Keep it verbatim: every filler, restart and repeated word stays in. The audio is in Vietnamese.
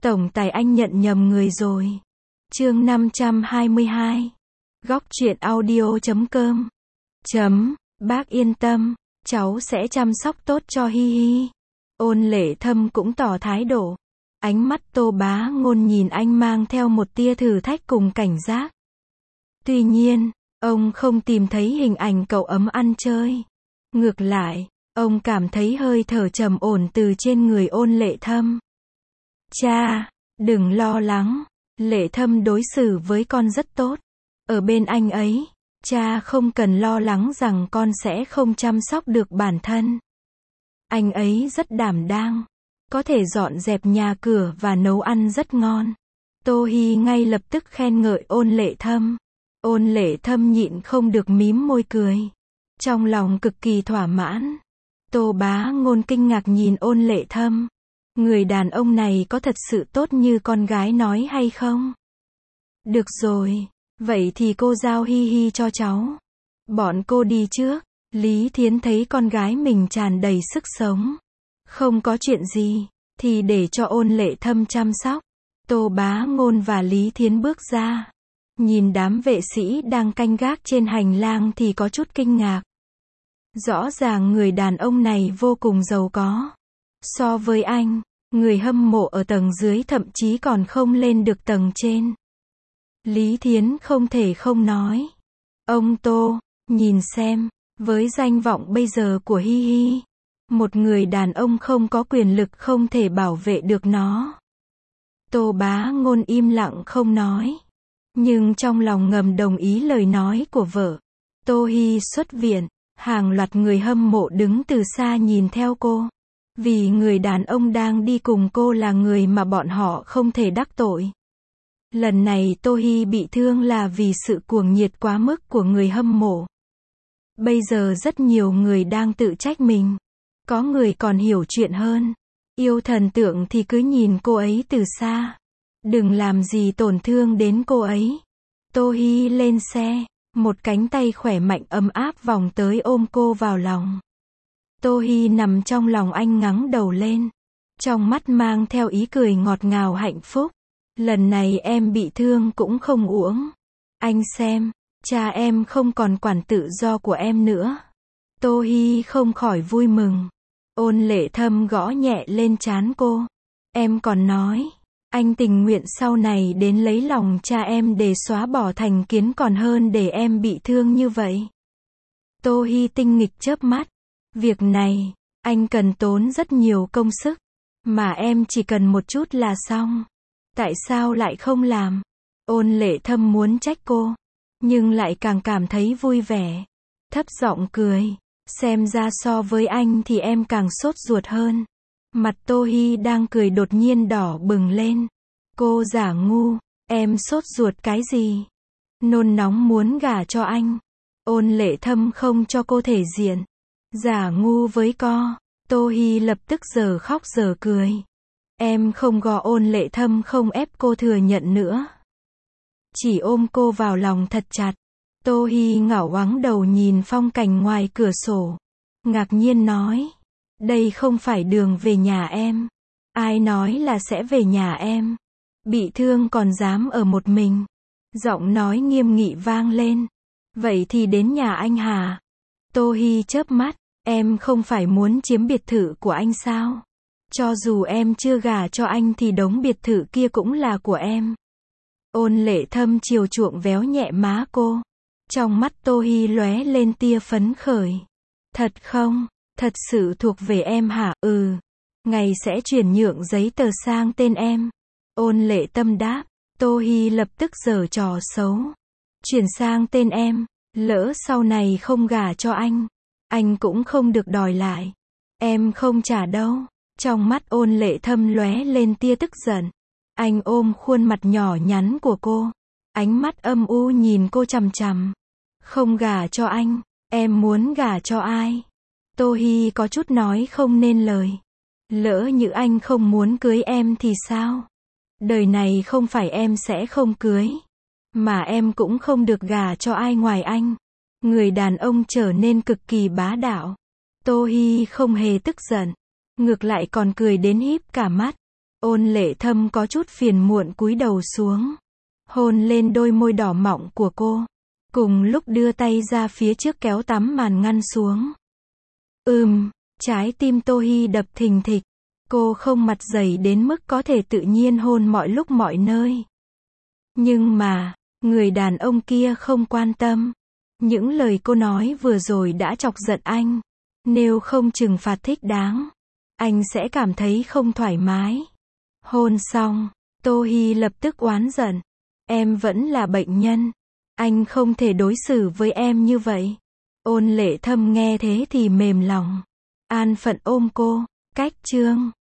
Tổng tài anh nhận nhầm người rồi. Chương năm trăm hai mươi hai. Góc truyện audio chấm com. Chấm, bác yên tâm, cháu sẽ chăm sóc tốt cho Hi Hi. Ôn Lệ Thâm cũng tỏ thái độ. Ánh mắt Tô Bá Ngôn nhìn anh mang theo một tia thử thách cùng cảnh giác. Tuy nhiên, ông không tìm thấy hình ảnh cậu ấm ăn chơi. Ngược lại, ông cảm thấy hơi thở trầm ổn từ trên người Ôn Lệ Thâm. Cha, đừng lo lắng, Lệ Thâm đối xử với con rất tốt. Ở bên anh ấy, cha không cần lo lắng rằng con sẽ không chăm sóc được bản thân. Anh ấy rất đảm đang, có thể dọn dẹp nhà cửa và nấu ăn rất ngon. Tô Hi ngay lập tức khen ngợi Ôn Lệ Thâm. Ôn Lệ Thâm nhịn không được mím môi cười. Trong lòng cực kỳ thỏa mãn. Tô Bá Ngôn kinh ngạc nhìn Ôn Lệ Thâm. Người đàn ông này có thật sự tốt như con gái nói hay không? Được rồi, vậy thì cô giao Hi Hi cho cháu. Bọn cô đi trước. Lý Thiến thấy con gái mình tràn đầy sức sống. Không có chuyện gì, thì để cho Ôn Lệ Thâm chăm sóc. Tô Bá Ngôn và Lý Thiến bước ra. Nhìn đám vệ sĩ đang canh gác trên hành lang thì có chút kinh ngạc. Rõ ràng người đàn ông này vô cùng giàu có. So với anh, người hâm mộ ở tầng dưới thậm chí còn không lên được tầng trên. Lý Thiến không thể không nói. Ông Tô, nhìn xem, với danh vọng bây giờ của Hi Hi, một người đàn ông không có quyền lực không thể bảo vệ được nó. Tô Bá Ngôn im lặng không nói. Nhưng trong lòng ngầm đồng ý lời nói của vợ. Tô Hi xuất viện, hàng loạt người hâm mộ đứng từ xa nhìn theo cô. Vì người đàn ông đang đi cùng cô là người mà bọn họ không thể đắc tội. Lần này Tô Hi bị thương là vì sự cuồng nhiệt quá mức của người hâm mộ. Bây giờ rất nhiều người đang tự trách mình. Có người còn hiểu chuyện hơn. Yêu thần tượng thì cứ nhìn cô ấy từ xa. Đừng làm gì tổn thương đến cô ấy. Tô Hi lên xe. Một cánh tay khỏe mạnh ấm áp vòng tới ôm cô vào lòng. Tô Hi nằm trong lòng anh ngẩng đầu lên. Trong mắt mang theo ý cười ngọt ngào hạnh phúc. Lần này em bị thương cũng không uổng. Anh xem, cha em không còn quản tự do của em nữa. Tô Hi không khỏi vui mừng. Ôn Lệ Thâm gõ nhẹ lên trán cô. Em còn nói, anh tình nguyện sau này đến lấy lòng cha em để xóa bỏ thành kiến còn hơn để em bị thương như vậy. Tô Hi tinh nghịch chớp mắt. Việc này, anh cần tốn rất nhiều công sức, mà em chỉ cần một chút là xong. Tại sao lại không làm? Ôn Lệ Thâm muốn trách cô, nhưng lại càng cảm thấy vui vẻ. Thấp giọng cười, xem ra so với anh thì em càng sốt ruột hơn. Mặt Tô Hi đang cười đột nhiên đỏ bừng lên. Cô giả ngu, em sốt ruột cái gì? Nôn nóng muốn gả cho anh. Ôn Lệ Thâm không cho cô thể diện. Giả ngu với co. Tô Hi lập tức giờ khóc giờ cười. Em không gò. Ôn Lệ Thâm không ép cô thừa nhận nữa. Chỉ ôm cô vào lòng thật chặt. Tô Hi ngẩng ngoáng đầu nhìn phong cảnh ngoài cửa sổ. Ngạc nhiên nói. Đây không phải đường về nhà em. Ai nói là sẽ về nhà em? Bị thương còn dám ở một mình. Giọng nói nghiêm nghị vang lên. Vậy thì đến nhà anh hả? Tô Hi chớp mắt. Em không phải muốn chiếm biệt thự của anh sao? Cho dù em chưa gả cho anh thì đống biệt thự kia cũng là của em. Ôn Lệ Thâm chiều chuộng véo nhẹ má cô. Trong mắt Tô Hi lóe lên tia phấn khởi. Thật không? Thật sự thuộc về em hả? Ừ. Ngày sẽ chuyển nhượng giấy tờ sang tên em. Ôn Lệ Thâm đáp. Tô Hi lập tức giở trò xấu. Chuyển sang tên em. Lỡ sau này không gả cho anh, anh cũng không được đòi lại. Em không trả đâu. Trong mắt Ôn Lệ Thâm lóe lên tia tức giận. Anh ôm khuôn mặt nhỏ nhắn của cô. Ánh mắt âm u nhìn cô chằm chằm. Không gả cho anh, em muốn gả cho ai? Tô Hi có chút nói không nên lời. Lỡ như anh không muốn cưới em thì sao? Đời này không phải em sẽ không cưới, mà em cũng không được gả cho ai ngoài anh. Người đàn ông trở nên cực kỳ bá đạo. Tô Hi không hề tức giận, ngược lại còn cười đến híp cả mắt. Ôn Lệ Thâm có chút phiền muộn cúi đầu xuống, hôn lên đôi môi đỏ mọng của cô, cùng lúc đưa tay ra phía trước kéo tấm màn ngăn xuống. Ừm, trái tim Tô Hi đập thình thịch. Cô không mặt dày đến mức có thể tự nhiên hôn mọi lúc mọi nơi. Nhưng mà, người đàn ông kia không quan tâm. Những lời cô nói vừa rồi đã chọc giận anh. Nếu không trừng phạt thích đáng, anh sẽ cảm thấy không thoải mái. Hôn xong, Tô Hi lập tức oán giận. Em vẫn là bệnh nhân. Anh không thể đối xử với em như vậy. Ôn Lệ Thâm nghe thế thì mềm lòng. An phận ôm cô. Cách chương